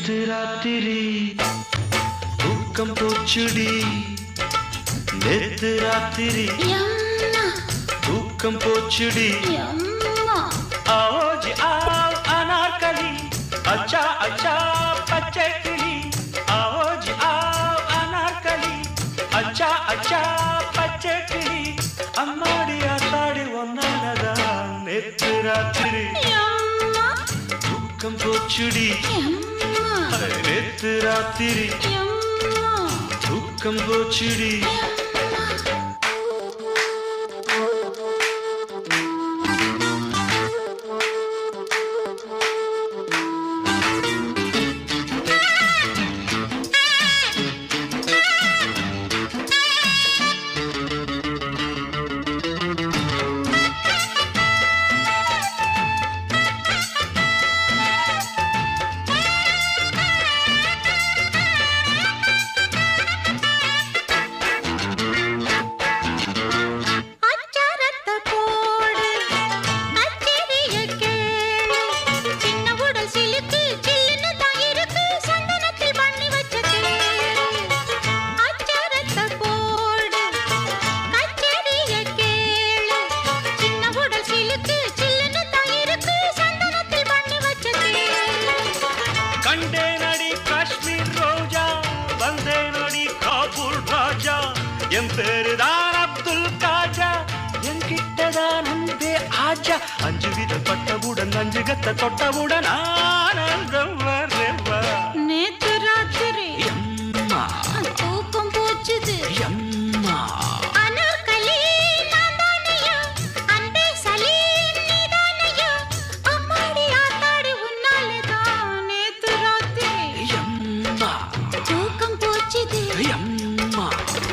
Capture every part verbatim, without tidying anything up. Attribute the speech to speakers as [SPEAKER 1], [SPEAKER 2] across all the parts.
[SPEAKER 1] நேத்து ராத்திரி தூக்கம் போச்சுடி நேத்து ராத்திரி தூக்கம் போச்சுடி आओजी आओ अनारकली अच्छा अच्छा பச்சை கிளி आओजी आओ अनारकली अच्छा अच्छा பச்சை கிளி அம்மாடி ஆத்தாடி ஒன்னாலதான் நேத்து ராத்திரி தூக்கம் போச்சுடி நேத்து ராத்திரி தூக்கம் போச்சுடி என் பேருதான் அப்துல் காஜா என்கிட்டதான் அன்பே ஆஜா அஞ்சு விதம் பட்டவுடன் அஞ்சு கத்த தொட்டவுடன் ஆனந்தம் வரவா
[SPEAKER 2] நேத்து ராத்திரி
[SPEAKER 1] அம்மா
[SPEAKER 2] தூக்கம் போச்சுது
[SPEAKER 1] அம்மா
[SPEAKER 2] அனார்கலி நான்தானையா அன்பே சலீம் நீதானையா அம்மாடி ஆத்தாடி உன்னாலதான் நேத்து ராத்திரி
[SPEAKER 1] அம்மா
[SPEAKER 2] தூக்கம் போச்சுது
[SPEAKER 1] அம்மா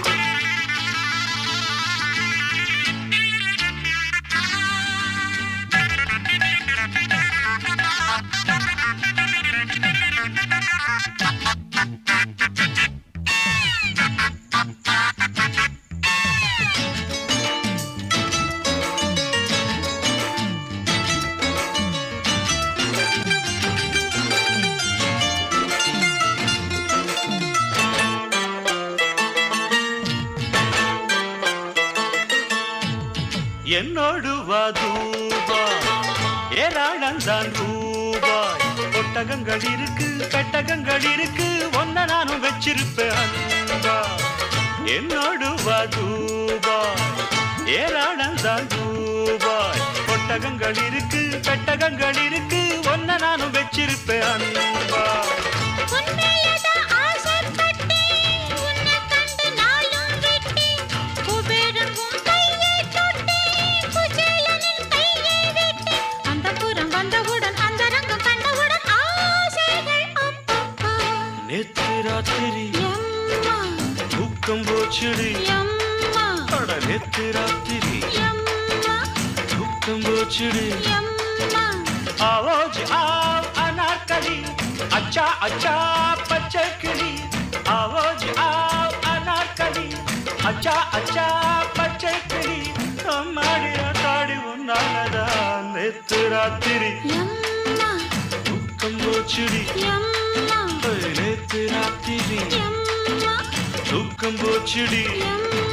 [SPEAKER 1] என்னோடு வாதூபா ஏராளந்தான் ரூபாய் ஒட்டகங்கள் இருக்கு பெட்டகங்கள் இருக்கு ஒன்ன நானும் வச்சிருப்பேன் அன்பா என்னோடு வாதூபா ஏராளந்தான் ரூபாய் ஒட்டகங்கள் இருக்கு பெட்டகங்கள் இருக்கு ஒன்ன நானும் வச்சிருப்பேன் அன்பா நேத்து ராத்திரி தூக்கம் போச்சுடி நேத்து ராத்திரி தூக்கம் போச்சுடி आओजी आओ अनारकली अच्छा अच्छा பச்சை கிளி आओजी आओ अनारकली अच्छा अच्छा பச்சை கிளி அம்மாடி ஆத்தாடி உன்னாலதான் நேத்து ராத்திரி தூக்கம் போச்சுடி நேத்து ராத்திரி தூக்கம் போச்சுடி